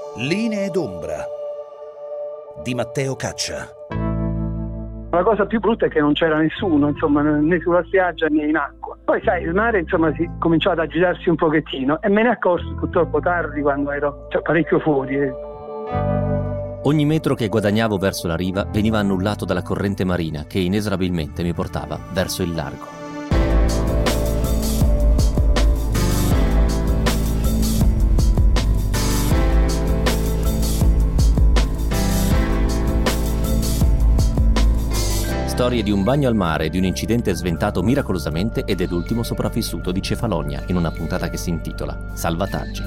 Linee d'ombra di Matteo Caccia. La cosa più brutta è che non c'era nessuno, insomma, né sulla spiaggia né in acqua. Poi sai, il mare, insomma, si cominciò ad agitarsi un pochettino e me ne accorsi purtroppo tardi, quando ero parecchio fuori. Ogni metro che guadagnavo verso la riva veniva annullato dalla corrente marina che inesorabilmente mi portava verso il largo. Storie di un bagno al mare e di un incidente sventato miracolosamente e dell'ultimo sopravvissuto di Cefalonia in una puntata che si intitola Salvataggi.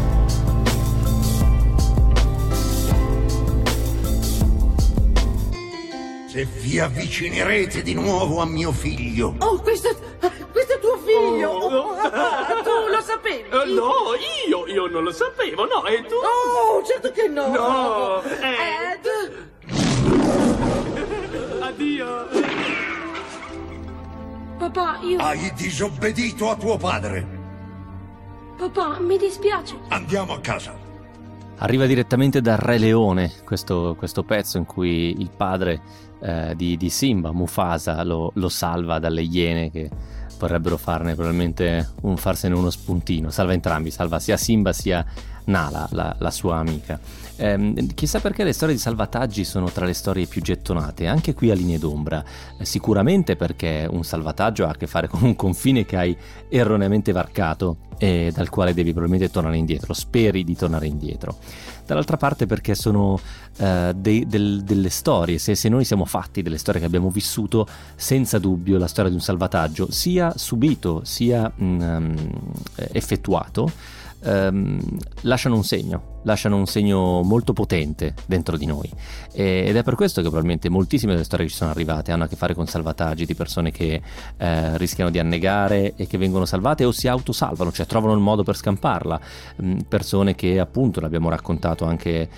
Se vi avvicinerete di nuovo a mio figlio... Oh, questo è tuo figlio! Tu lo sapevi? No, io non lo sapevo, no, e tu? Oh, certo che no! No! Ed? Addio! Papà, io... Hai disobbedito a tuo padre. Papà, mi dispiace. Andiamo a casa. Arriva direttamente da Re Leone questo pezzo in cui il padre di Simba, Mufasa, lo salva dalle iene che vorrebbero farsene uno spuntino. Salva entrambi, salva sia Simba sia Nala, la sua amica. Chissà perché le storie di salvataggi sono tra le storie più gettonate, anche qui a Linee d'ombra. Sicuramente perché un salvataggio ha a che fare con un confine che hai erroneamente varcato e dal quale devi probabilmente tornare indietro, speri di tornare indietro. Dall'altra parte perché sono delle storie, se noi siamo fatti delle storie che abbiamo vissuto, senza dubbio la storia di un salvataggio, sia subito sia effettuato, lasciano un segno molto potente dentro di noi, ed è per questo che probabilmente moltissime delle storie che ci sono arrivate hanno a che fare con salvataggi di persone che rischiano di annegare e che vengono salvate o si autosalvano, cioè trovano il modo per scamparla, persone che appunto l'abbiamo raccontato anche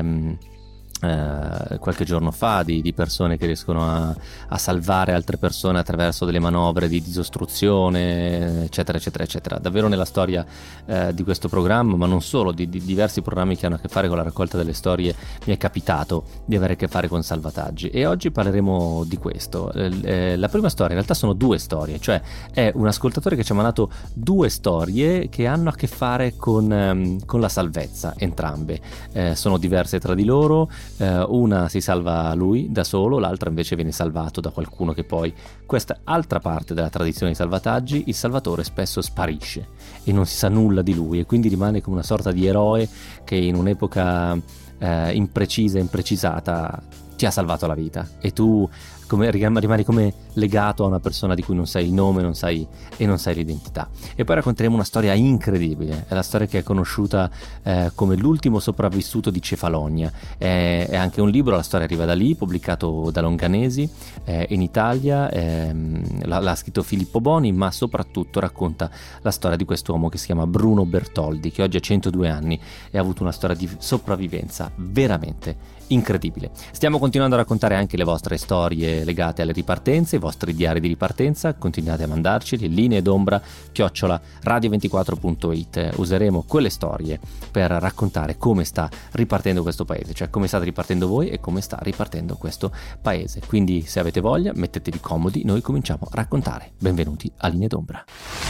qualche giorno fa di persone che riescono a salvare altre persone attraverso delle manovre di disostruzione, eccetera eccetera eccetera. Davvero nella storia di questo programma, ma non solo, di diversi programmi che hanno a che fare con la raccolta delle storie, mi è capitato di avere a che fare con salvataggi, e oggi parleremo di questo. La prima storia, in realtà sono due storie, cioè è un ascoltatore che ci ha mandato due storie che hanno a che fare con la salvezza, entrambe sono diverse tra di loro. Una si salva lui da solo, l'altra invece viene salvato da qualcuno che poi, questa altra parte della tradizione dei salvataggi, il salvatore spesso sparisce e non si sa nulla di lui e quindi rimane come una sorta di eroe che in un'epoca imprecisa e imprecisata ti ha salvato la vita, e tu rimani come legato a una persona di cui non sai il nome, non sai l'identità. E poi racconteremo una storia incredibile, è la storia che è conosciuta come l'ultimo sopravvissuto di Cefalonia. È anche un libro, la storia arriva da lì, pubblicato da Longanesi in Italia, l'ha scritto Filippo Boni, ma soprattutto racconta la storia di quest'uomo che si chiama Bruno Bertoldi, che oggi ha 102 anni e ha avuto una storia di sopravvivenza veramente incredibile. Stiamo continuando a raccontare anche le vostre storie legate alle ripartenze, i vostri diari di ripartenza. Continuate a mandarceli, linee d'ombra @radio24.it. Useremo quelle storie per raccontare come sta ripartendo questo paese, cioè come state ripartendo voi e come sta ripartendo questo paese. Quindi se avete voglia mettetevi comodi, noi cominciamo a raccontare. Benvenuti a Linee d'ombra.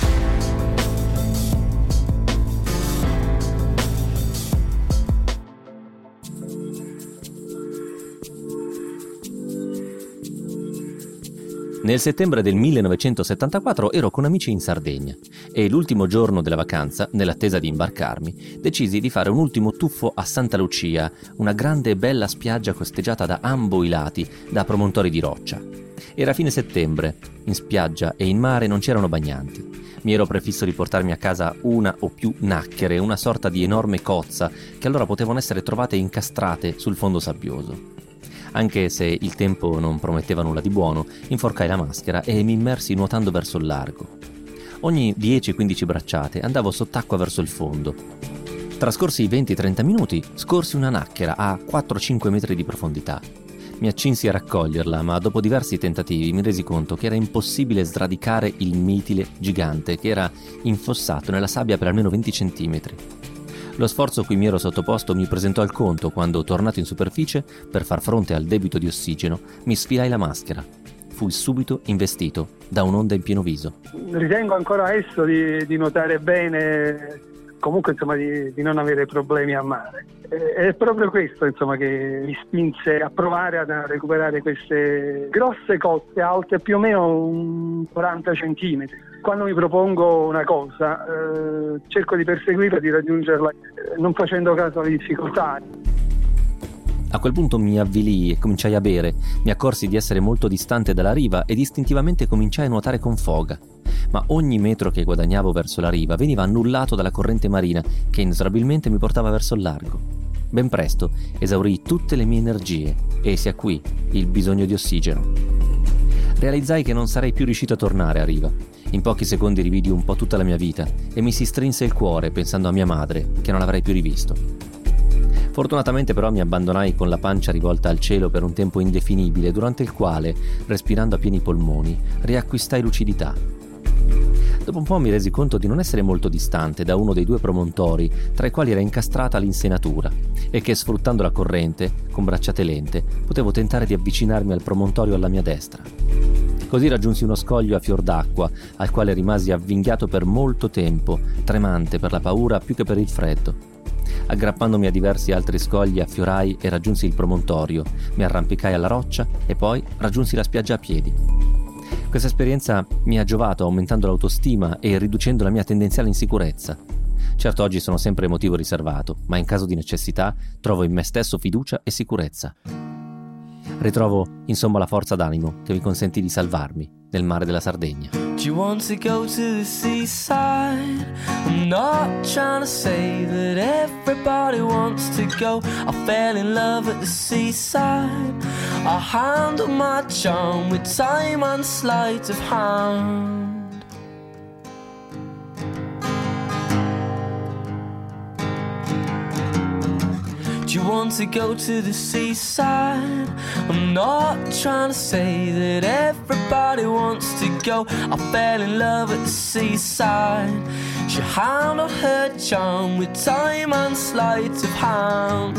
Nel settembre del 1974 ero con amici in Sardegna e l'ultimo giorno della vacanza, nell'attesa di imbarcarmi, decisi di fare un ultimo tuffo a Santa Lucia, una grande e bella spiaggia costeggiata da ambo i lati da promontori di roccia. Era fine settembre, in spiaggia e in mare non c'erano bagnanti. Mi ero prefisso di portarmi a casa una o più nacchere, una sorta di enorme cozza che allora potevano essere trovate incastrate sul fondo sabbioso. Anche se il tempo non prometteva nulla di buono, inforcai la maschera e mi immersi nuotando verso il largo. Ogni 10-15 bracciate andavo sott'acqua verso il fondo. Trascorsi i 20-30 minuti, scorsi una nacchera a 4-5 metri di profondità. Mi accinsi a raccoglierla, ma dopo diversi tentativi mi resi conto che era impossibile sradicare il mitile gigante che era infossato nella sabbia per almeno 20 centimetri. Lo sforzo cui mi ero sottoposto mi presentò il conto quando, tornato in superficie, per far fronte al debito di ossigeno, mi sfilai la maschera. Fui subito investito da un'onda in pieno viso. Ritengo ancora adesso di nuotare bene, comunque insomma di non avere problemi a mare. È proprio questo insomma che mi spinse a provare a recuperare queste grosse coste alte più o meno 40 centimetri. Quando mi propongo una cosa cerco di perseguirla, di raggiungerla non facendo caso alle difficoltà. A quel punto mi avvilii e cominciai a bere, mi accorsi di essere molto distante dalla riva ed istintivamente cominciai a nuotare con foga. Ma ogni metro che guadagnavo verso la riva veniva annullato dalla corrente marina che inesorabilmente mi portava verso il largo. Ben presto esaurii tutte le mie energie e si acuì il bisogno di ossigeno. Realizzai che non sarei più riuscito a tornare a riva. In pochi secondi rividi un po' tutta la mia vita e mi si strinse il cuore pensando a mia madre, che non avrei più rivisto. Fortunatamente però mi abbandonai con la pancia rivolta al cielo per un tempo indefinibile, durante il quale, respirando a pieni polmoni, riacquistai lucidità. Dopo un po' mi resi conto di non essere molto distante da uno dei 2 promontori tra i quali era incastrata l'insenatura e che, sfruttando la corrente, con bracciate lente, potevo tentare di avvicinarmi al promontorio alla mia destra. Così raggiunsi uno scoglio a fior d'acqua, al quale rimasi avvinghiato per molto tempo, tremante per la paura più che per il freddo. Aggrappandomi a diversi altri scogli affiorai e raggiunsi il promontorio, mi arrampicai alla roccia e poi raggiunsi la spiaggia a piedi. Questa esperienza mi ha giovato aumentando l'autostima e riducendo la mia tendenziale insicurezza. Certo, oggi sono sempre emotivo riservato, ma in caso di necessità trovo in me stesso fiducia e sicurezza. Ritrovo insomma la forza d'animo che mi consentì di salvarmi nel mare della Sardegna. Do you want to go to the seaside? I'm not trying to say that everybody wants to go. I fell in love at the seaside. I handle my charm with time and sleight of hand. Do you want to go to the seaside? I'm not trying to say that everybody wants to go. I fell in love at the seaside. She handled her charm with time and sleight of hand.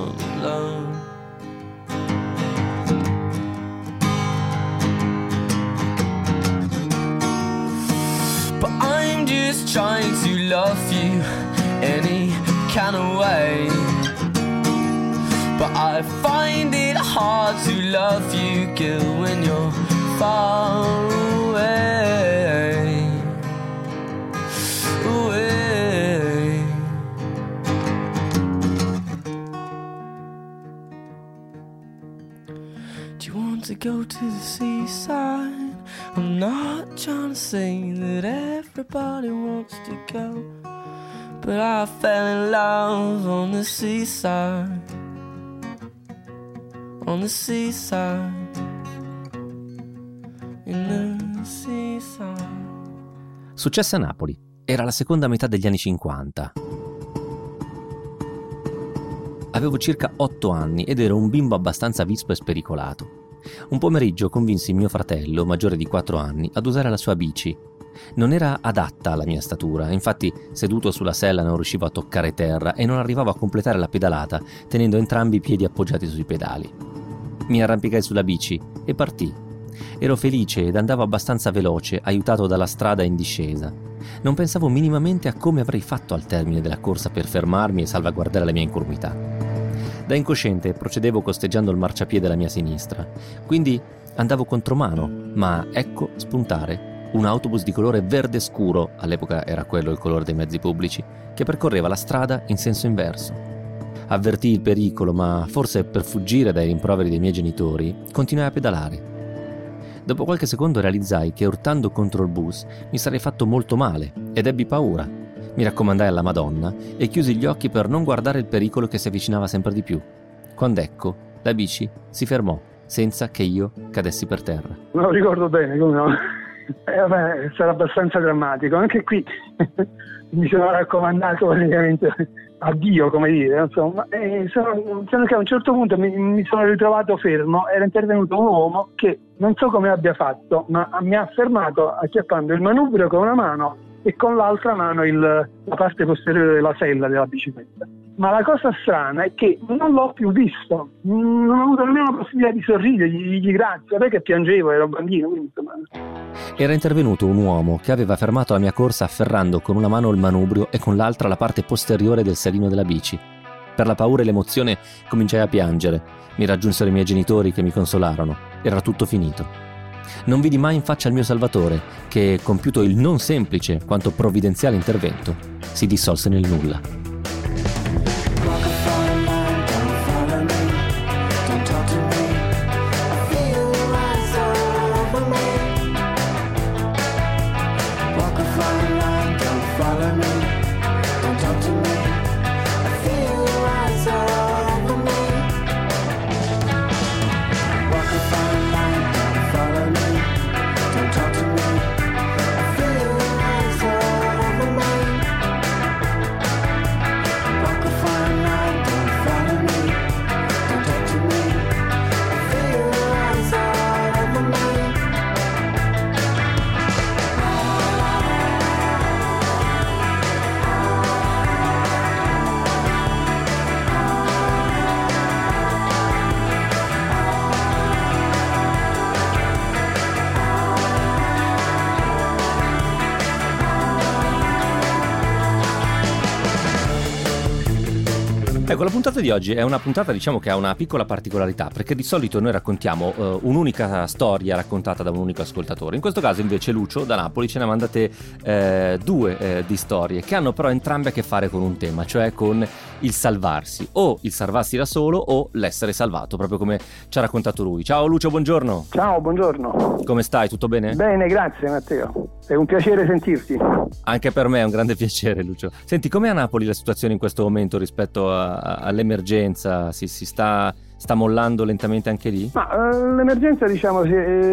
But I'm just trying to love you any kind of way. But I find it hard to love you, girl, when you're far away. Away. Do you want to go to the seaside? I'm not trying to say that everybody wants to go, but I fell in love on the seaside. On the seaside, in the seaside. Successe a Napoli. Era la seconda metà degli anni 50. Avevo circa 8 anni ed ero un bimbo abbastanza vispo e spericolato. Un pomeriggio convinsi mio fratello, maggiore di 4 anni, ad usare la sua bici. Non era adatta alla mia statura, infatti seduto sulla sella non riuscivo a toccare terra e non arrivavo a completare la pedalata tenendo entrambi i piedi appoggiati sui pedali. Mi arrampicai sulla bici e partii. Ero felice ed andavo abbastanza veloce, aiutato dalla strada in discesa. Non pensavo minimamente a come avrei fatto al termine della corsa per fermarmi e salvaguardare la mia incolumità. Da incosciente procedevo costeggiando il marciapiede alla mia sinistra, quindi andavo contromano, ma ecco spuntare un autobus di colore verde scuro, all'epoca era quello il colore dei mezzi pubblici, che percorreva la strada in senso inverso. Avvertii il pericolo, ma forse per fuggire dai rimproveri dei miei genitori, continuai a pedalare. Dopo qualche secondo realizzai che urtando contro il bus mi sarei fatto molto male ed ebbi paura. Mi raccomandai alla Madonna e chiusi gli occhi per non guardare il pericolo che si avvicinava sempre di più. Quando ecco, la bici si fermò senza che io cadessi per terra. Non lo ricordo bene, come no? Vabbè, sarà abbastanza drammatico. Anche qui mi sono raccomandato praticamente a Dio, come dire, insomma. Solo che a un certo punto mi sono ritrovato fermo. Era intervenuto un uomo che non so come abbia fatto, ma mi ha fermato acchiappando il manubrio con una mano e con l'altra mano la parte posteriore della sella della bicicletta. Ma la cosa strana è che non l'ho più visto, non ho avuto nemmeno la possibilità di sorridere, di dirgli grazie, perché piangevo, ero bambino, quindi insomma. Era intervenuto un uomo che aveva fermato la mia corsa afferrando con una mano il manubrio e con l'altra la parte posteriore del sedile della bici. Per la paura e l'emozione cominciai a piangere. Mi raggiunsero i miei genitori che mi consolarono. Era tutto finito. Non vidi mai in faccia il mio salvatore, che, compiuto il non semplice quanto provvidenziale intervento, si dissolse nel nulla. Ecco, la puntata di oggi è una puntata, diciamo, che ha una piccola particolarità, perché di solito noi raccontiamo un'unica storia raccontata da un unico ascoltatore. In questo caso invece Lucio da Napoli ce ne ha mandate due di storie che hanno però entrambe a che fare con un tema, cioè con il salvarsi, o il salvarsi da solo o l'essere salvato, proprio come ci ha raccontato lui. Ciao Lucio, buongiorno. Ciao, buongiorno. Come stai? Tutto bene? Bene, grazie Matteo. È un piacere sentirti. Anche per me è un grande piacere, Lucio. Senti, com'è a Napoli la situazione in questo momento rispetto all'emergenza? Si sta mollando lentamente anche lì? Ma l'emergenza, diciamo,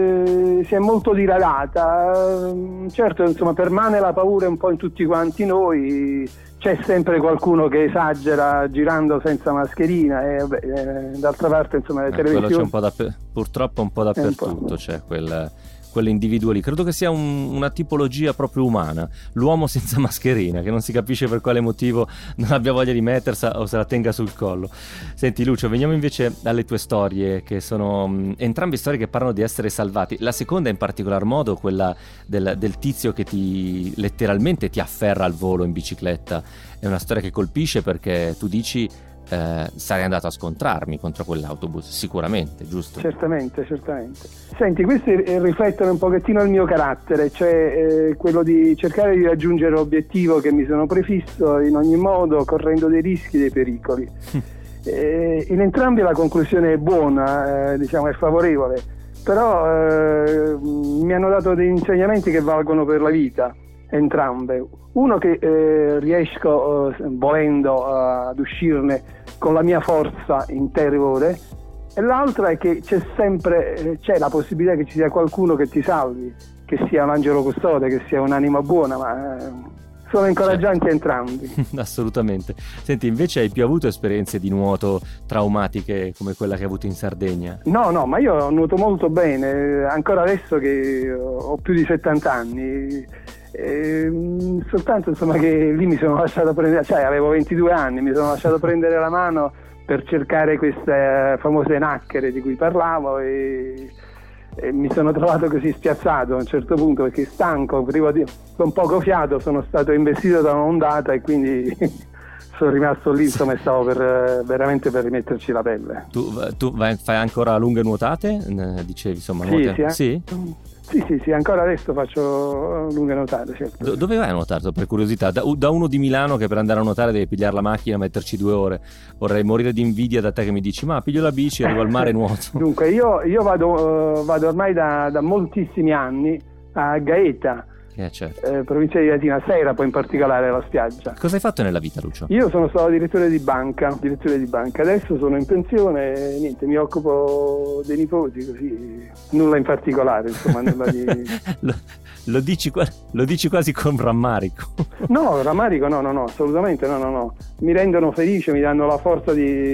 si è molto diradata. Certo, insomma, permane la paura un po' in tutti quanti noi. C'è sempre qualcuno che esagera girando senza mascherina e d'altra parte, insomma, le televisioni. Quello c'è purtroppo un po' dappertutto, c'è quell'individuo lì. Credo che sia una tipologia proprio umana, l'uomo senza mascherina, che non si capisce per quale motivo non abbia voglia di mettersela o se la tenga sul collo. Senti Lucio, veniamo invece alle tue storie, che sono entrambe storie che parlano di essere salvati. La seconda in particolar modo, quella del tizio che letteralmente ti afferra al volo in bicicletta, è una storia che colpisce perché tu dici sarei andato a scontrarmi contro quell'autobus, sicuramente, giusto? Certamente. Senti, questi riflettono un pochettino il mio carattere, cioè quello di cercare di raggiungere l'obiettivo che mi sono prefisso in ogni modo, correndo dei rischi, dei pericoli. In entrambi la conclusione è buona, diciamo, è favorevole, però mi hanno dato degli insegnamenti che valgono per la vita, entrambe. Uno che riesco, volendo, ad uscirne con la mia forza interiore, e l'altra è che c'è la possibilità che ci sia qualcuno che ti salvi, che sia un angelo custode, che sia un'anima buona, ma sono incoraggianti entrambi. Assolutamente. Senti, invece hai più avuto esperienze di nuoto traumatiche come quella che hai avuto in Sardegna? No, ma io nuoto molto bene, ancora adesso che ho più di 70 anni. Soltanto, insomma, che lì mi sono lasciato prendere, cioè avevo 22 anni, mi sono lasciato prendere la mano per cercare queste famose nacchere di cui parlavo e mi sono trovato così spiazzato a un certo punto, perché stanco, con poco fiato, sono stato investito da un'ondata e quindi sono rimasto lì, insomma, e stavo veramente per rimetterci la pelle. Tu fai ancora lunghe nuotate? Dicevi, insomma, Sì? Sì, ancora adesso faccio lunghe nuotate, certo. Dove vai a nuotare, per curiosità? Da uno di Milano che per andare a nuotare deve pigliare la macchina e metterci 2 ore. Vorrei morire di invidia da te che mi dici, ma piglio la bici, arrivo al mare e nuoto. Dunque, io vado ormai da moltissimi anni a Gaeta, certo. Provincia di Latina, Serra poi in particolare, la spiaggia. Cosa hai fatto nella vita, Lucio? Io sono stato direttore di banca, adesso sono in pensione e niente, mi occupo dei nipoti, così nulla in particolare, insomma. Nulla di... lo dici quasi con rammarico. No, rammarico no, assolutamente no. Mi rendono felice, mi danno una forza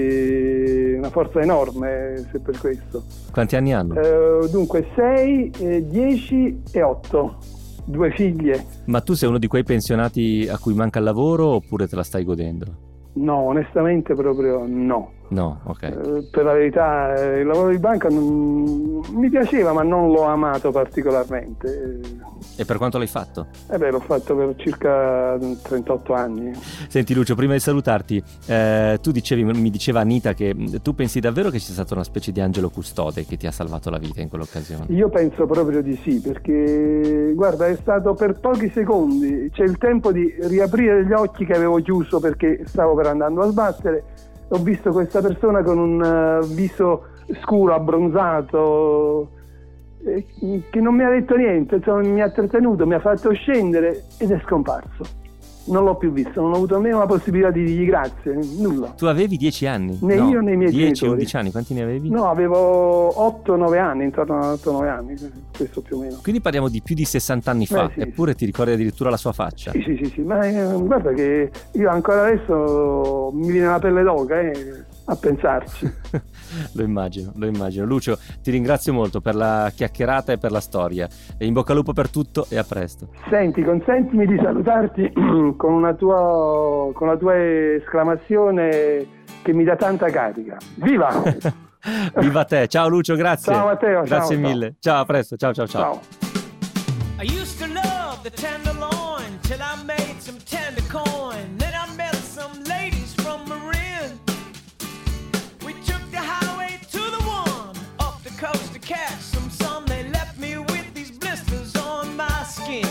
enorme, se per questo. Quanti anni hanno? Dunque 6, 10 e 8. 2 figlie. Ma tu sei uno di quei pensionati a cui manca il lavoro oppure te la stai godendo? No, onestamente proprio no. No, ok. Per la verità il lavoro di banca mi piaceva, ma non l'ho amato particolarmente. E per quanto l'hai fatto? L'ho fatto per circa 38 anni. Senti Lucio, prima di salutarti, tu mi diceva Anita che tu pensi davvero che sia stato una specie di angelo custode che ti ha salvato la vita in quell'occasione? Io penso proprio di sì, perché guarda, è stato per pochi secondi, c'è il tempo di riaprire gli occhi che avevo chiuso perché stavo per andando a sbattere. Ho visto questa persona con un viso scuro, abbronzato, che non mi ha detto niente, insomma, mi ha trattenuto, mi ha fatto scendere ed è scomparso. Non l'ho più visto, non ho avuto nemmeno la possibilità di dirgli grazie, nulla. Tu avevi 10 anni? Né io né i miei 10, genitori. 11 anni, quanti ne avevi? No, avevo 8-9 anni, intorno a 8-9 anni, questo più o meno. Quindi parliamo di più di 60 anni fa, sì, eppure ti ricordi addirittura la sua faccia. Sì, ma guarda che io ancora adesso mi viene la pelle d'oca a pensarci. Lo immagino. Lucio, ti ringrazio molto per la chiacchierata e per la storia. E in bocca al lupo per tutto e a presto. Senti, consentimi di salutarti con la tua esclamazione che mi dà tanta carica. Viva! Viva te, ciao Lucio, grazie. Ciao Matteo, grazie mille. Ciao, a presto, ciao. I used to love the tenderloin till I made some tender coin. Then I met some ladies from Marin. We took the highway to the one up the coast to catch some sun. They left me with these blisters on my skin.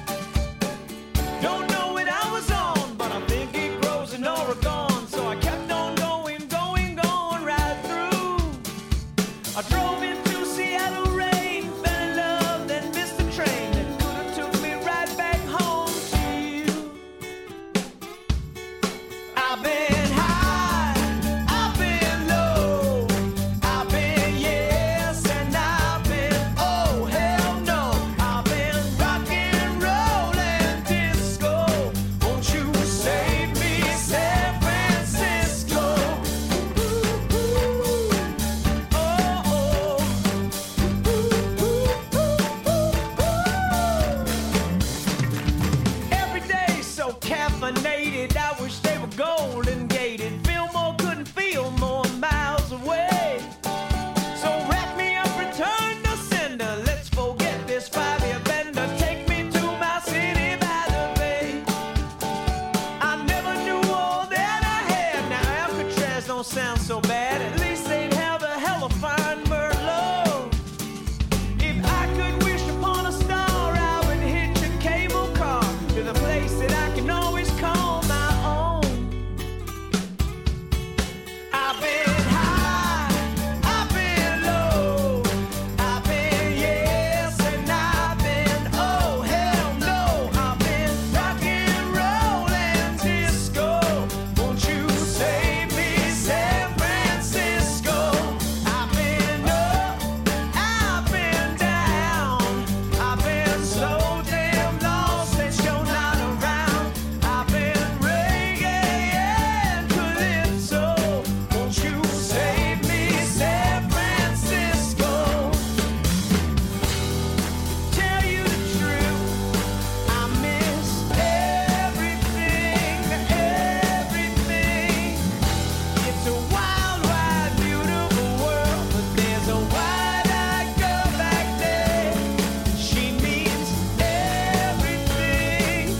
Don't know what I was on, but I think it grows in Oregon. So I kept on going right through. I drove into Seattle rain, fell in love, then missed the train that could have took me right back home to you. I've been high, I've been low, I've been yes and I've been oh hell no. I've been rock and roll and disco. Won't you save me, San Francisco? Every day so caffeinated, I wish they were golden gated. Fillmore couldn't feel more miles away. So wrap me up, return to sender. Let's forget this 5-year bender. Take me to my city by the bay. I never knew all that I had. Now Alcatraz don't sound so bad. At least they'd have a hella fine Merlot. If I could wish upon a star, I would hitch a cable car to the place that I can always call my own. I've been high, I've been low, I've been yes and I've been oh hell no. I've been rock and roll and disco. Won't you save me, San Francisco? I've been up, I've been down, I've been so damn lost that you're not around. I've been reggae and calypso. Won't you save me, San Francisco? Tell you the truth, I miss everything. It's a wild, wide, beautiful world, but there's a wide-eyed girl back there. She means everything.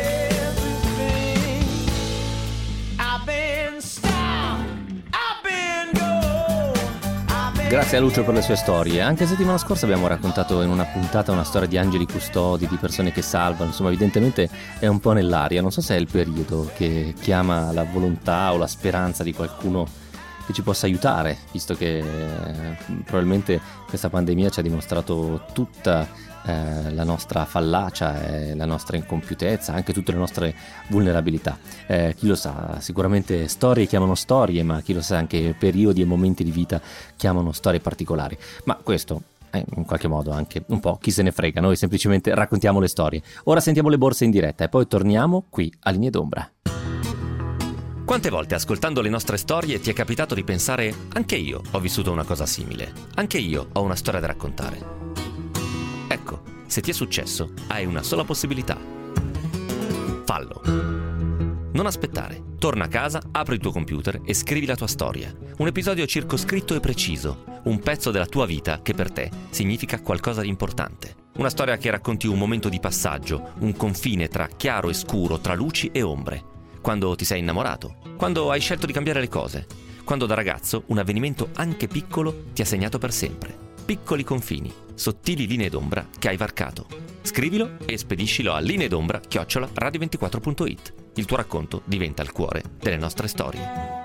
I've been stop, I've been go, I've been Grazie a Lucio per le sue storie. Anche settimana scorsa abbiamo raccontato in una puntata una storia di angeli custodi, di persone che salvano, insomma evidentemente è un po' nell'aria. Non so se è il periodo che chiama la volontà o la speranza di qualcuno che ci possa aiutare, visto che probabilmente questa pandemia ci ha dimostrato tutta la nostra fallacia e la nostra incompiutezza, anche tutte le nostre vulnerabilità. Chi lo sa, sicuramente storie chiamano storie, ma chi lo sa anche periodi e momenti di vita chiamano storie particolari. Ma questo in qualche modo anche un po' chi se ne frega, noi semplicemente raccontiamo le storie. Ora sentiamo le borse in diretta e poi torniamo qui a Linee d'Ombra. Quante volte ascoltando le nostre storie ti è capitato di pensare anche io ho vissuto una cosa simile, anche io ho una storia da raccontare? Ecco, Se ti è successo, hai una sola possibilità. Fallo. Non aspettare. Torna a casa, apri il tuo computer e scrivi la tua storia. Un episodio circoscritto e preciso. Un pezzo della tua vita che per te significa qualcosa di importante. Una storia che racconti un momento di passaggio, un confine tra chiaro e scuro, tra luci e ombre. Quando ti sei innamorato. Quando hai scelto di cambiare le cose. Quando da ragazzo un avvenimento anche piccolo ti ha segnato per sempre. Piccoli confini, sottili linee d'ombra che hai varcato. Scrivilo e spediscilo a lineedombra@radio24.it. Il tuo racconto diventa il cuore delle nostre storie.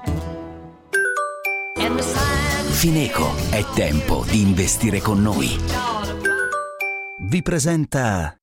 Fineco, è tempo di investire con noi. Vi presenta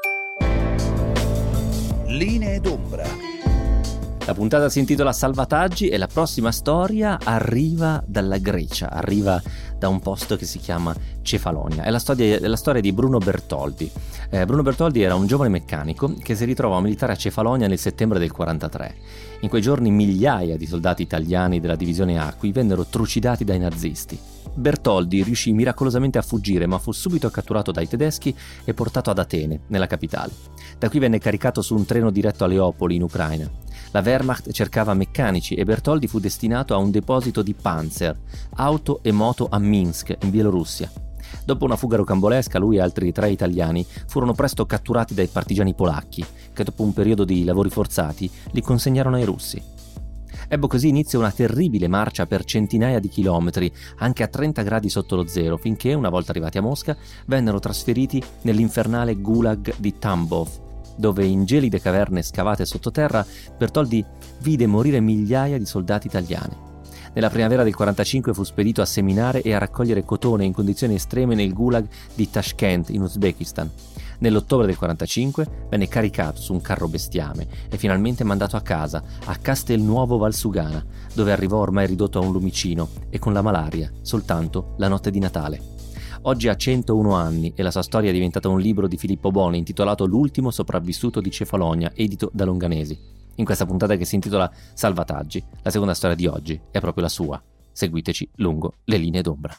Linee d'ombra. La puntata si intitola Salvataggi e la prossima storia arriva dalla Grecia, arriva da un posto che si chiama Cefalonia. È la storia di Bruno Bertoldi. Bruno Bertoldi era un giovane meccanico che si ritrovò a militare a Cefalonia nel settembre del 43. In quei giorni migliaia di soldati italiani della divisione Acqui vennero trucidati dai nazisti. Bertoldi riuscì miracolosamente a fuggire, ma fu subito catturato dai tedeschi e portato ad Atene, nella capitale. Da qui venne caricato su un treno diretto a Leopoli, in Ucraina. La Wehrmacht cercava meccanici e Bertoldi fu destinato a un deposito di Panzer, auto e moto a Minsk, in Bielorussia. Dopo una fuga rocambolesca, lui e altri 3 italiani furono presto catturati dai partigiani polacchi, che dopo un periodo di lavori forzati li consegnarono ai russi. Ebbe così inizio una terribile marcia per centinaia di chilometri, anche a 30 gradi sotto lo zero, finché, una volta arrivati a Mosca, vennero trasferiti nell'infernale gulag di Tambov, dove in gelide caverne scavate sottoterra Bertoldi vide morire migliaia di soldati italiani. Nella primavera del 45 fu spedito a seminare e a raccogliere cotone in condizioni estreme nel gulag di Tashkent, in Uzbekistan. Nell'ottobre del 45 venne caricato su un carro bestiame e finalmente mandato a casa, a Castelnuovo Valsugana, dove arrivò ormai ridotto a un lumicino e con la malaria soltanto la notte di Natale. Oggi ha 101 anni e la sua storia è diventata un libro di Filippo Boni intitolato L'ultimo sopravvissuto di Cefalonia, edito da Longanesi. In questa puntata che si intitola Salvataggi, la seconda storia di oggi è proprio la sua. Seguiteci lungo le linee d'ombra.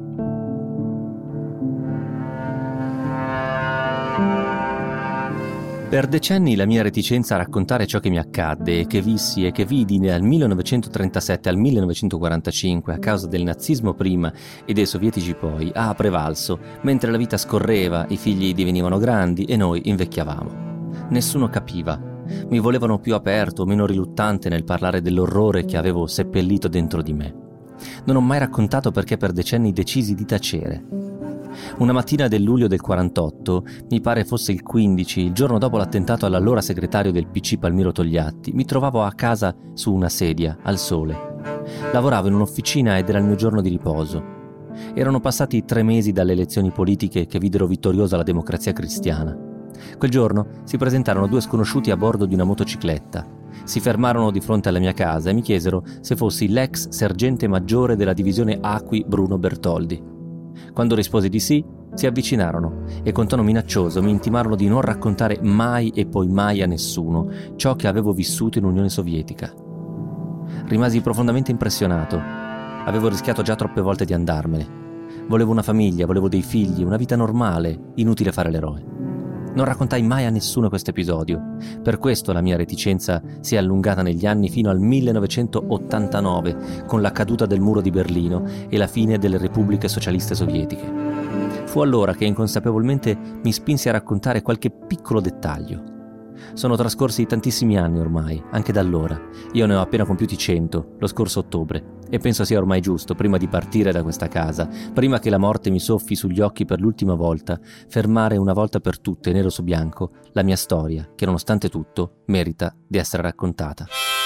Per decenni la mia reticenza a raccontare ciò che mi accadde e che vissi e che vidi dal 1937 al 1945 a causa del nazismo prima e dei sovietici poi ha prevalso, mentre la vita scorreva, i figli divenivano grandi e noi invecchiavamo. Nessuno capiva. Mi volevano più aperto, meno riluttante nel parlare dell'orrore che avevo seppellito dentro di me. Non ho mai raccontato perché per decenni decisi di tacere. Una mattina del luglio del 48, mi pare fosse il 15, il giorno dopo l'attentato all'allora segretario del PC Palmiro Togliatti, mi trovavo a casa su una sedia, al sole. Lavoravo in un'officina ed era il mio giorno di riposo. Erano passati 3 mesi dalle elezioni politiche che videro vittoriosa la Democrazia Cristiana. Quel giorno si presentarono 2 sconosciuti a bordo di una motocicletta. Si fermarono di fronte alla mia casa e mi chiesero se fossi l'ex sergente maggiore della divisione Acqui Bruno Bertoldi. Quando risposi di sì, si avvicinarono e con tono minaccioso mi intimarono di non raccontare mai e poi mai a nessuno ciò che avevo vissuto in Unione Sovietica. Rimasi profondamente impressionato. Avevo rischiato già troppe volte di andarmene. Volevo una famiglia, volevo dei figli, una vita normale, inutile fare l'eroe. Non raccontai mai a nessuno questo episodio. Per questo la mia reticenza si è allungata negli anni fino al 1989, con la caduta del muro di Berlino e la fine delle repubbliche socialiste sovietiche. Fu allora che inconsapevolmente mi spinsi a raccontare qualche piccolo dettaglio. Sono trascorsi tantissimi anni ormai, anche da allora. Io ne ho appena compiuti 100, lo scorso ottobre, e penso sia ormai giusto, prima di partire da questa casa, prima che la morte mi soffi sugli occhi per l'ultima volta, fermare una volta per tutte, nero su bianco, la mia storia, che nonostante tutto merita di essere raccontata.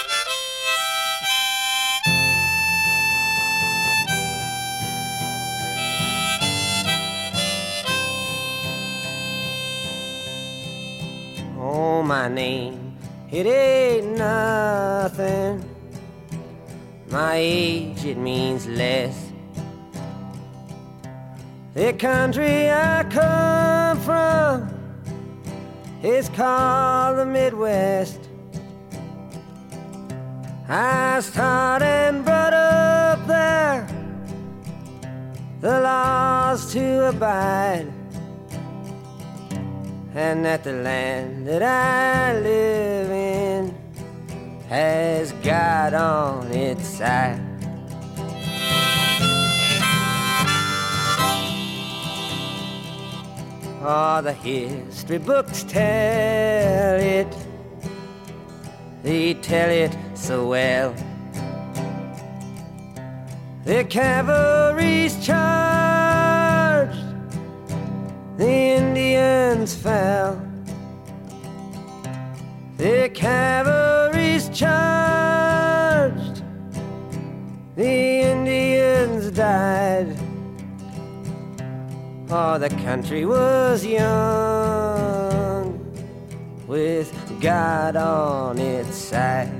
Oh, my name, it ain't nothing. My age, it means less. The country I come from is called the Midwest. I started and brought up there, the laws to abide. and that the land that I live in has God on its side. Oh, the history books tell it, they tell it so well. The cavalry's charged, the Indians fell. The cavalry's charged, the Indians died. Oh, the country was young, with God on its side.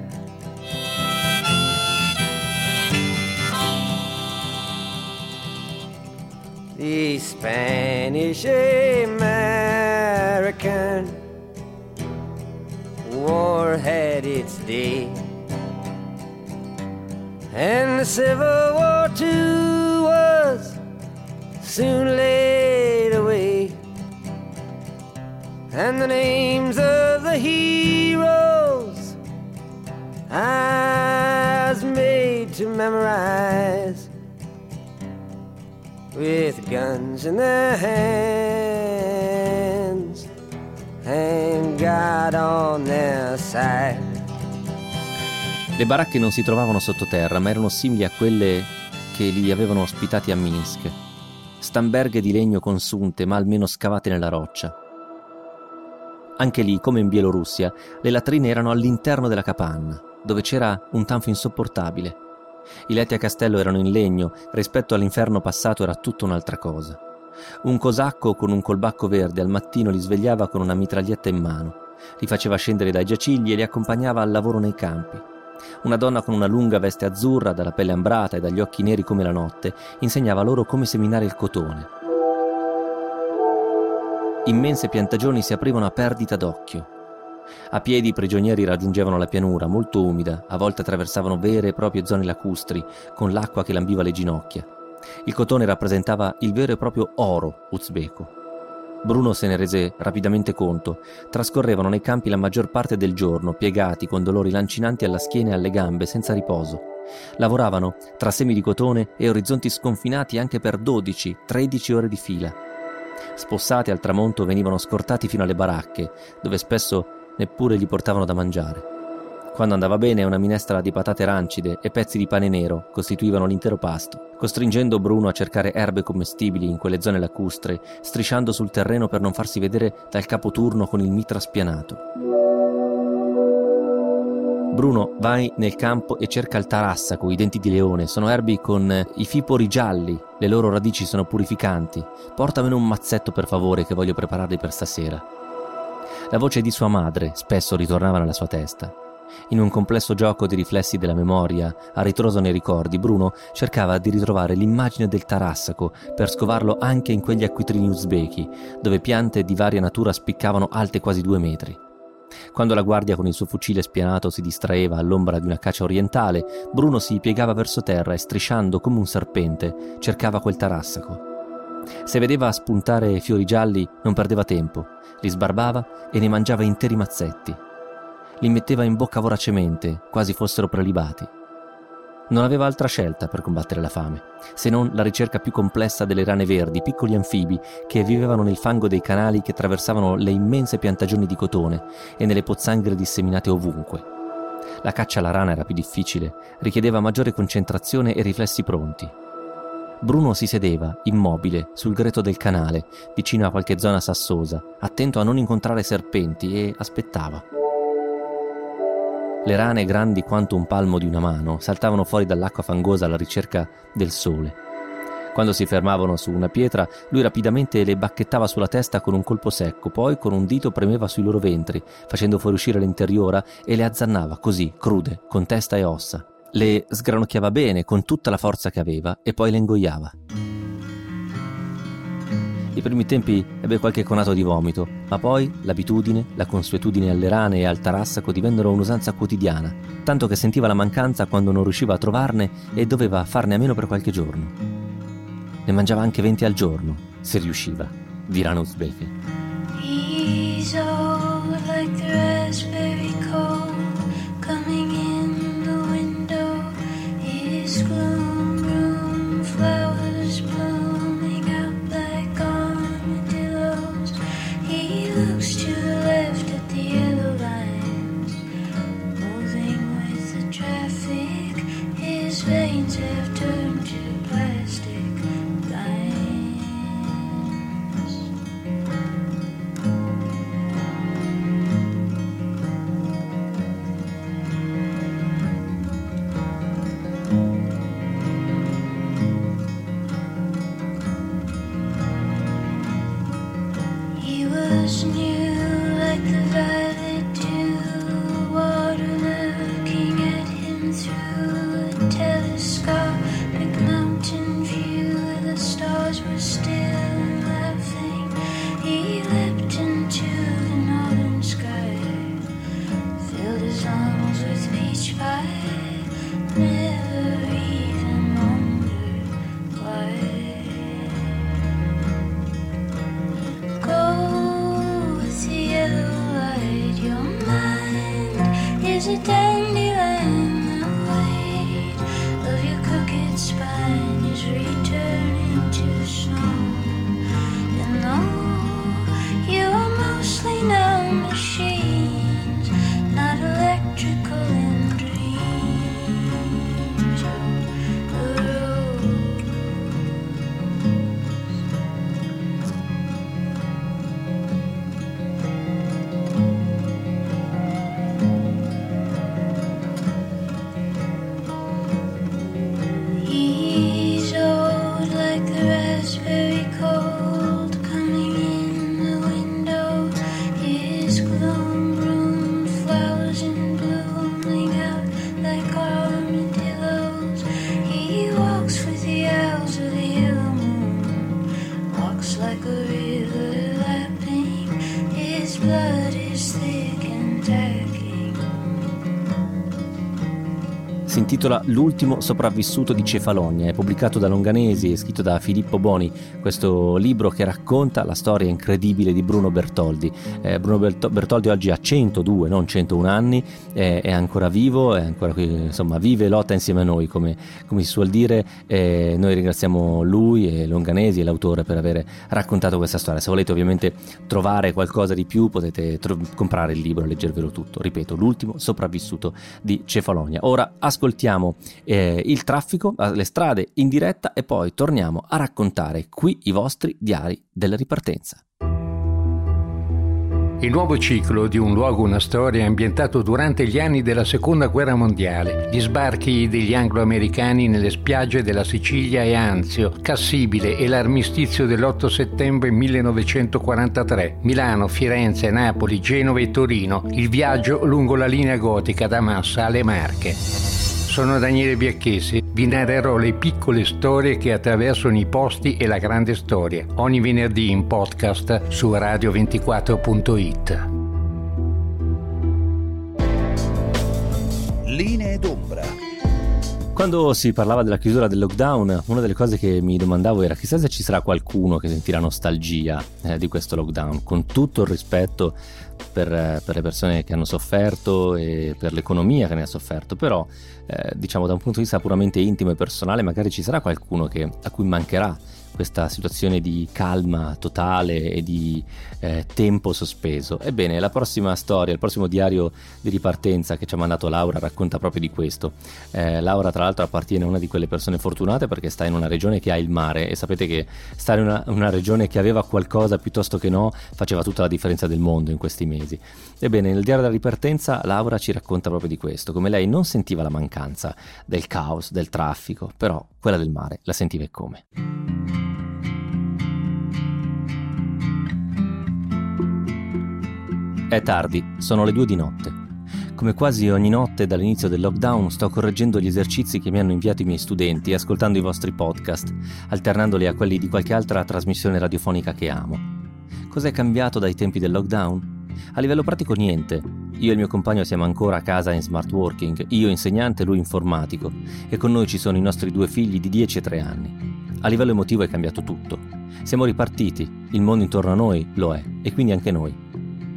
The Spanish-American War had its day, and the Civil War too was soon laid away, and the names of the heroes I was made to memorize, with guns in their hands and God on their side. Le baracche non si trovavano sottoterra, ma erano simili a quelle che li avevano ospitati a Minsk. Stamberghe di legno consunte, ma almeno scavate nella roccia. Anche lì, come in Bielorussia, le latrine erano all'interno della capanna, dove c'era un tanfo insopportabile. I letti a castello erano in legno, rispetto all'inferno passato era tutta un'altra cosa. Un cosacco con un colbacco verde al mattino li svegliava con una mitraglietta in mano, li faceva scendere dai giacigli e li accompagnava al lavoro nei campi. Una donna con una lunga veste azzurra, dalla pelle ambrata e dagli occhi neri come la notte, insegnava loro come seminare il cotone. Immense piantagioni si aprivano a perdita d'occhio. A piedi i prigionieri raggiungevano la pianura, molto umida, a volte attraversavano vere e proprie zone lacustri, con l'acqua che lambiva le ginocchia. Il cotone rappresentava il vero e proprio oro uzbeko. Bruno se ne rese rapidamente conto. Trascorrevano nei campi la maggior parte del giorno, piegati con dolori lancinanti alla schiena e alle gambe, senza riposo. Lavoravano tra semi di cotone e orizzonti sconfinati anche per 12-13 ore di fila. Spossati al tramonto venivano scortati fino alle baracche, dove spesso neppure gli portavano da mangiare. Quando andava bene, una minestra di patate rancide e pezzi di pane nero costituivano l'intero pasto, costringendo Bruno a cercare erbe commestibili in quelle zone lacustre, strisciando sul terreno per non farsi vedere dal capoturno con il mitra spianato. Bruno, vai nel campo e cerca il tarassaco, i denti di leone, sono erbi con i fipori gialli, le loro radici sono purificanti. Portamene un mazzetto per favore che voglio prepararli per stasera. La voce di sua madre spesso ritornava nella sua testa. In un complesso gioco di riflessi della memoria, a ritroso nei ricordi, Bruno cercava di ritrovare l'immagine del tarassaco per scovarlo anche in quegli acquitrini uzbeki, dove piante di varia natura spiccavano alte quasi 2 metri. Quando la guardia con il suo fucile spianato si distraeva all'ombra di una caccia orientale, Bruno si piegava verso terra e, strisciando come un serpente, cercava quel tarassaco. Se vedeva spuntare fiori gialli, non perdeva tempo, li sbarbava e ne mangiava interi mazzetti. Li metteva in bocca voracemente, quasi fossero prelibati. Non aveva altra scelta per combattere la fame, se non la ricerca più complessa delle rane verdi, piccoli anfibi che vivevano nel fango dei canali che attraversavano le immense piantagioni di cotone e nelle pozzanghere disseminate ovunque. La caccia alla rana era più difficile, richiedeva maggiore concentrazione e riflessi pronti. Bruno si sedeva, immobile, sul greto del canale, vicino a qualche zona sassosa, attento a non incontrare serpenti, e aspettava. Le rane, grandi quanto un palmo di una mano, saltavano fuori dall'acqua fangosa alla ricerca del sole. Quando si fermavano su una pietra, lui rapidamente le bacchettava sulla testa con un colpo secco, poi con un dito premeva sui loro ventri, facendo fuoriuscire l'interiora, e le azzannava così, crude, con testa e ossa. Le sgranocchiava bene, con tutta la forza che aveva, e poi le ingoiava. I primi tempi ebbe qualche conato di vomito, ma poi l'abitudine, la consuetudine alle rane e al tarassaco divennero un'usanza quotidiana, tanto che sentiva la mancanza quando non riusciva a trovarne e doveva farne a meno per qualche giorno. Ne mangiava anche 20 al giorno, se riusciva, diranno uzbeke. He's old like the raspberry cold coming in the window. His gloom room flowers blooming out like armadillos. He looks to the left at the yellow lines moving with the traffic. His veins have turned to plastic lines. He was new like the violet dew, water looking at him through a telescopic mountain view. The stars were still and laughing. He leapt into the northern sky, filled his lungs with peach pie, never even wondered why. Go with the yellow light, your mind is a dandelion. The weight of your crooked spine is returning to snow. And though you are mostly now machines, not electrical in dreams, oh, the road. He's old like the raspberry cold coming in the window. His gloom room flowers in blooming out like armadillos. He walks with the owls of the yellow moon, walks like a river lapping. His blood is thick and tacking. Si intitola L'ultimo sopravvissuto di Cefalonia, è pubblicato da Longanesi e scritto da Filippo Boni, questo libro che racconta la storia incredibile di Bruno Bertoldi. Bruno Bertoldi oggi ha 102, non 101 anni, è ancora vivo, è ancora qui, insomma vive e lotta insieme a noi, come si suol dire. Noi ringraziamo lui e Longanesi e l'autore per aver raccontato questa storia. Se volete ovviamente trovare qualcosa di più potete comprare il libro e leggervelo tutto. Ripeto, L'ultimo sopravvissuto di Cefalonia. Ora ascoltiamo il traffico, le strade in diretta e poi torniamo a raccontare qui i vostri diari della ripartenza. Il nuovo ciclo di Un luogo, una storia è ambientato durante gli anni della Seconda Guerra Mondiale. Gli sbarchi degli anglo-americani nelle spiagge della Sicilia e Anzio, Cassibile e l'armistizio dell'8 settembre 1943. Milano, Firenze, Napoli, Genova e Torino. Il viaggio lungo la linea gotica da Massa alle Marche. Sono Daniele Biacchesi, vi narrerò le piccole storie che attraversano i posti e la grande storia. Ogni venerdì in podcast su radio24.it. Linee d'ombra. Quando si parlava della chiusura del lockdown, una delle cose che mi domandavo era chissà se ci sarà qualcuno che sentirà nostalgia di questo lockdown, con tutto il rispetto per le persone che hanno sofferto e per l'economia che ne ha sofferto, però diciamo da un punto di vista puramente intimo e personale magari ci sarà qualcuno a cui mancherà questa situazione di calma totale e di tempo sospeso. Ebbene, la prossima storia, il prossimo diario di ripartenza che ci ha mandato Laura racconta proprio di questo. Laura tra l'altro appartiene a una di quelle persone fortunate perché sta in una regione che ha il mare, e sapete che stare in una regione che aveva qualcosa piuttosto che no faceva tutta la differenza del mondo in questi mesi. Ebbene, nel diario della ripartenza Laura ci racconta proprio di questo, come lei non sentiva la mancanza del caos, del traffico, però quella del mare la sentiva e come. È tardi, sono le 2 di notte. Come quasi ogni notte dall'inizio del lockdown sto correggendo gli esercizi che mi hanno inviato i miei studenti e ascoltando i vostri podcast, alternandoli a quelli di qualche altra trasmissione radiofonica che amo. Cos'è cambiato dai tempi del lockdown? A livello pratico niente. Io e il mio compagno siamo ancora a casa in smart working, io insegnante e lui informatico, e con noi ci sono i nostri 2 figli di 10 e 3 anni. A livello emotivo è cambiato tutto. Siamo ripartiti, il mondo intorno a noi lo è, e quindi anche noi.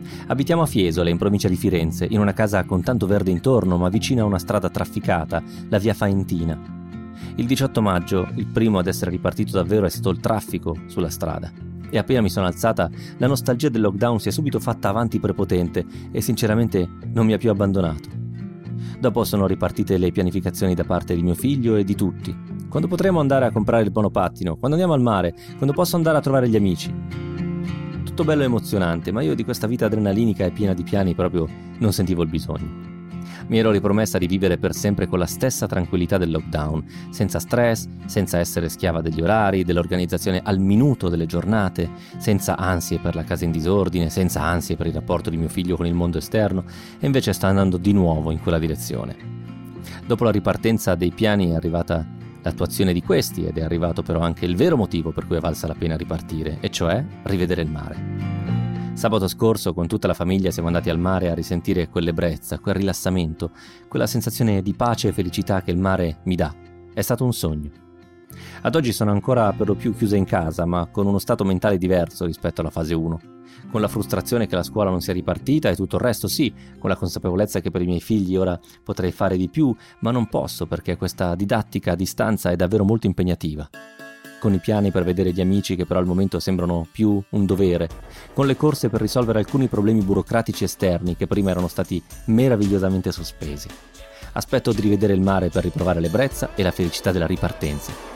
Abitiamo a Fiesole, in provincia di Firenze, in una casa con tanto verde intorno, ma vicina a una strada trafficata, la via Faentina. Il 18 maggio, il primo ad essere ripartito davvero, è stato il traffico sulla strada. E appena mi sono alzata, la nostalgia del lockdown si è subito fatta avanti prepotente e sinceramente non mi ha più abbandonato. Dopo sono ripartite le pianificazioni da parte di mio figlio e di tutti. Quando potremo andare a comprare il monopattino, quando andiamo al mare, quando posso andare a trovare gli amici. Tutto bello e emozionante, ma io di questa vita adrenalinica e piena di piani proprio non sentivo il bisogno. Mi ero ripromessa di vivere per sempre con la stessa tranquillità del lockdown, senza stress, senza essere schiava degli orari, dell'organizzazione al minuto delle giornate, senza ansie per la casa in disordine, senza ansie per il rapporto di mio figlio con il mondo esterno, e invece sta andando di nuovo in quella direzione. Dopo la ripartenza dei piani è arrivata l'attuazione di questi ed è arrivato però anche il vero motivo per cui è valsa la pena ripartire, e cioè rivedere il mare. Sabato scorso con tutta la famiglia siamo andati al mare a risentire quell'ebbrezza, quel rilassamento, quella sensazione di pace e felicità che il mare mi dà. È stato un sogno. Ad oggi sono ancora per lo più chiusa in casa, ma con uno stato mentale diverso rispetto alla fase 1. Con la frustrazione che la scuola non sia ripartita e tutto il resto, sì, con la consapevolezza che per i miei figli ora potrei fare di più, ma non posso perché questa didattica a distanza è davvero molto impegnativa. Con i piani per vedere gli amici che però al momento sembrano più un dovere, con le corse per risolvere alcuni problemi burocratici esterni che prima erano stati meravigliosamente sospesi. Aspetto di rivedere il mare per riprovare l'ebbrezza e la felicità della ripartenza.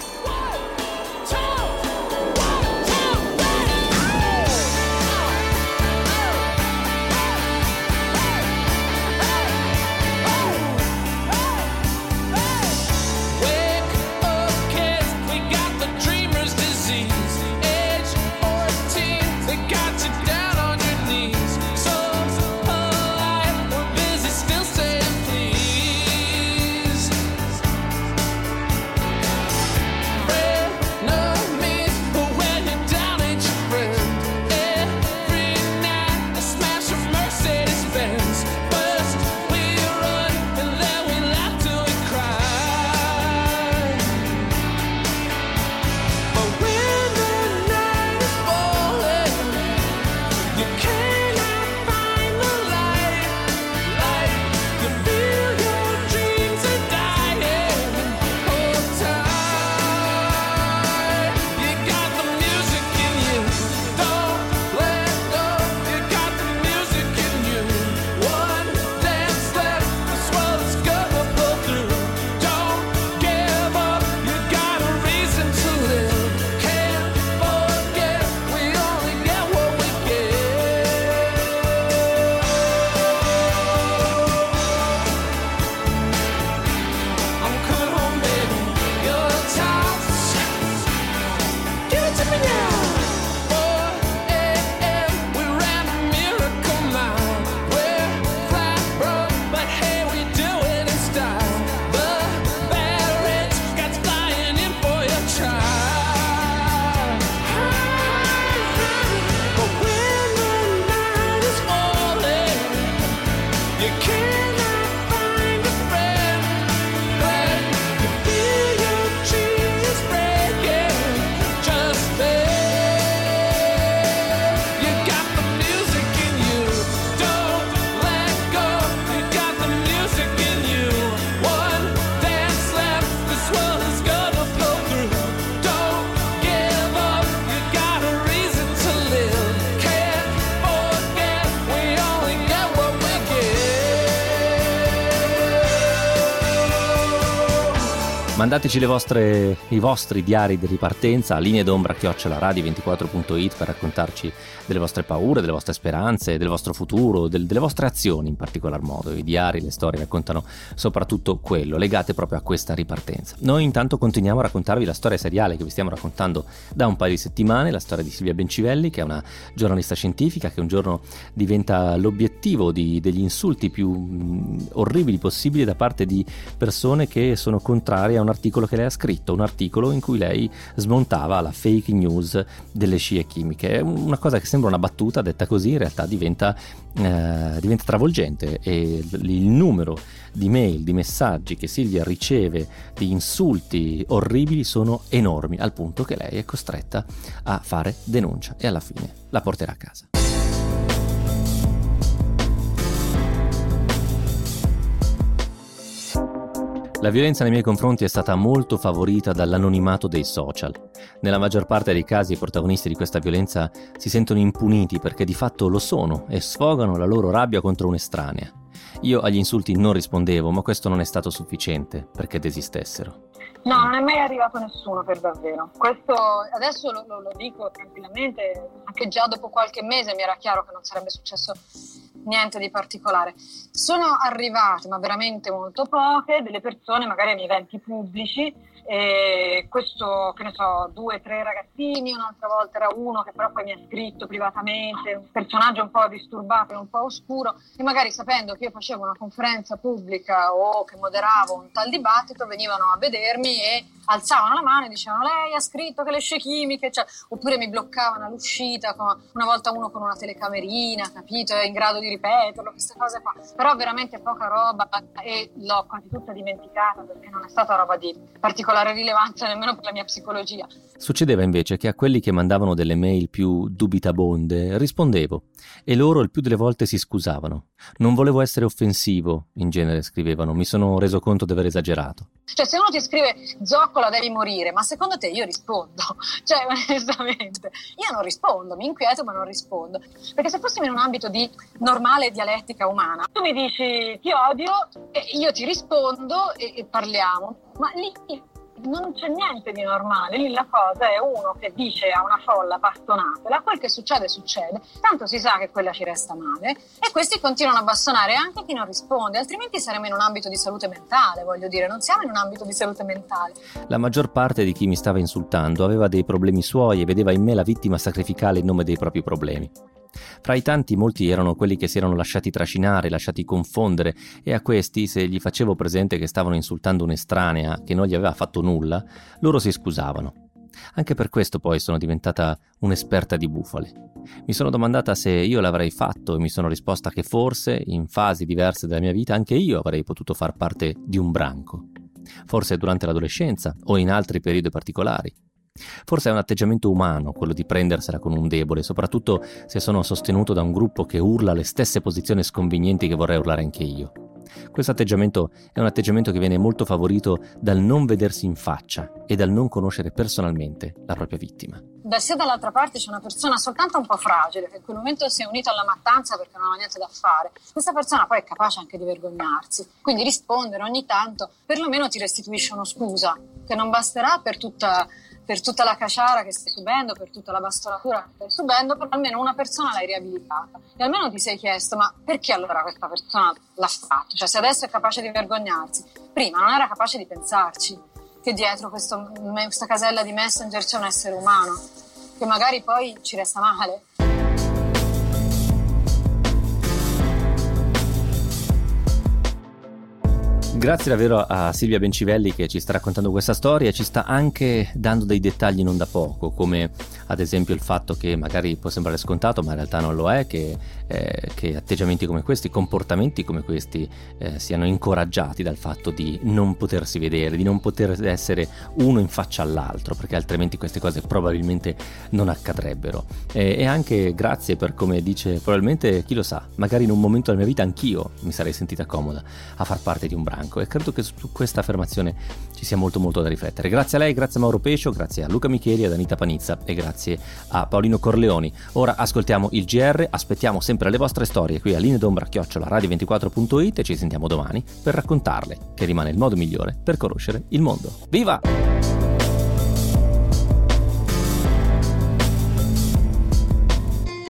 Mandateci i vostri diari di ripartenza a lineedombra@radio24.it per raccontarci delle vostre paure, delle vostre speranze, del vostro futuro, delle vostre azioni in particolar modo. I diari, le storie raccontano soprattutto quello, legate proprio a questa ripartenza. Noi intanto continuiamo a raccontarvi la storia seriale che vi stiamo raccontando da un paio di settimane, la storia di Silvia Bencivelli, che è una giornalista scientifica che un giorno diventa l'obiettivo degli insulti più orribili possibili da parte di persone che sono contrarie a un articolo che lei ha scritto, un articolo in cui lei smontava la fake news delle scie chimiche. È una cosa che sembra una battuta, detta così in realtà diventa travolgente, e il numero di mail, di messaggi che Silvia riceve di insulti orribili sono enormi, al punto che lei è costretta a fare denuncia e alla fine la porterà a casa. La violenza nei miei confronti è stata molto favorita dall'anonimato dei social. Nella maggior parte dei casi i protagonisti di questa violenza si sentono impuniti perché di fatto lo sono e sfogano la loro rabbia contro un'estranea. Io agli insulti non rispondevo, ma questo non è stato sufficiente perché desistessero. No, non è mai arrivato nessuno per davvero. Questo adesso lo dico tranquillamente, anche già dopo qualche mese mi era chiaro che non sarebbe successo niente di particolare. Sono arrivate, ma veramente molto poche, delle persone magari ai eventi pubblici, e questo, che ne so, 2 o 3 ragazzini, un'altra volta era uno che però poi mi ha scritto privatamente, un personaggio un po' disturbato e un po' oscuro, e magari sapendo che io facevo una conferenza pubblica o che moderavo un tal dibattito venivano a vedermi e alzavano la mano e dicevano lei ha scritto che le scie chimiche, cioè, oppure mi bloccavano all'uscita, una volta uno con una telecamerina, capito, è in grado di ripeterlo, queste cose qua, però veramente poca roba, e l'ho quasi tutta dimenticata perché non è stata roba di particolare rilevanza nemmeno per la mia psicologia. Succedeva invece che a quelli che mandavano delle mail più dubitabonde rispondevo e loro il più delle volte si scusavano. Non volevo essere offensivo, in genere scrivevano, mi sono reso conto di aver esagerato. Cioè se uno ti scrive zoccola devi morire, ma secondo te io rispondo? Cioè onestamente io non rispondo, mi inquieto ma non rispondo, perché se fossimo in un ambito di normale dialettica umana tu mi dici ti odio e io ti rispondo e parliamo, ma lì non c'è niente di normale, lì la cosa è uno che dice a una folla bastonatela, quel che succede succede, tanto si sa che quella ci resta male e questi continuano a bastonare anche chi non risponde, altrimenti saremo in un ambito di salute mentale, voglio dire, non siamo in un ambito di salute mentale. La maggior parte di chi mi stava insultando aveva dei problemi suoi e vedeva in me la vittima sacrificale in nome dei propri problemi. Fra i tanti molti erano quelli che si erano lasciati trascinare, lasciati confondere, e a questi, se gli facevo presente che stavano insultando un'estranea che non gli aveva fatto nulla, loro si scusavano. Anche per questo poi sono diventata un'esperta di bufale. Mi sono domandata se io l'avrei fatto e mi sono risposta che forse, in fasi diverse della mia vita, anche io avrei potuto far parte di un branco. Forse durante l'adolescenza o in altri periodi particolari. Forse è un atteggiamento umano quello di prendersela con un debole, soprattutto se sono sostenuto da un gruppo che urla le stesse posizioni sconvenienti che vorrei urlare anche io. Questo atteggiamento è un atteggiamento che viene molto favorito dal non vedersi in faccia e dal non conoscere personalmente la propria vittima. Se dall'altra parte c'è una persona soltanto un po' fragile, che in quel momento si è unita alla mattanza perché non ha niente da fare, questa persona poi è capace anche di vergognarsi, quindi rispondere ogni tanto perlomeno ti restituisce una scusa, che non basterà per tutta la caciara che stai subendo, per tutta la bastonatura che stai subendo, però almeno una persona l'hai riabilitata e almeno ti sei chiesto ma perché allora questa persona l'ha fatto? Cioè se adesso è capace di vergognarsi, prima non era capace di pensarci che dietro questa casella di Messenger c'è un essere umano che magari poi ci resta male. Grazie davvero a Silvia Bencivelli che ci sta raccontando questa storia e ci sta anche dando dei dettagli non da poco, come ad esempio il fatto che magari può sembrare scontato ma in realtà non lo è, che atteggiamenti come questi, comportamenti come questi siano incoraggiati dal fatto di non potersi vedere, di non poter essere uno in faccia all'altro, perché altrimenti queste cose probabilmente non accadrebbero. E anche grazie per, come dice, probabilmente chi lo sa, magari in un momento della mia vita anch'io mi sarei sentita comoda a far parte di un branco. E credo che su questa affermazione ci sia molto molto da riflettere. Grazie a lei, grazie a Mauro Pescio, grazie a Luca Micheli, ad Anita Panizza e grazie a Paolino Corleoni. Ora ascoltiamo il GR, aspettiamo sempre le vostre storie qui a lineadombra@radio24.it e ci sentiamo domani per raccontarle, che rimane il modo migliore per conoscere il mondo. Viva!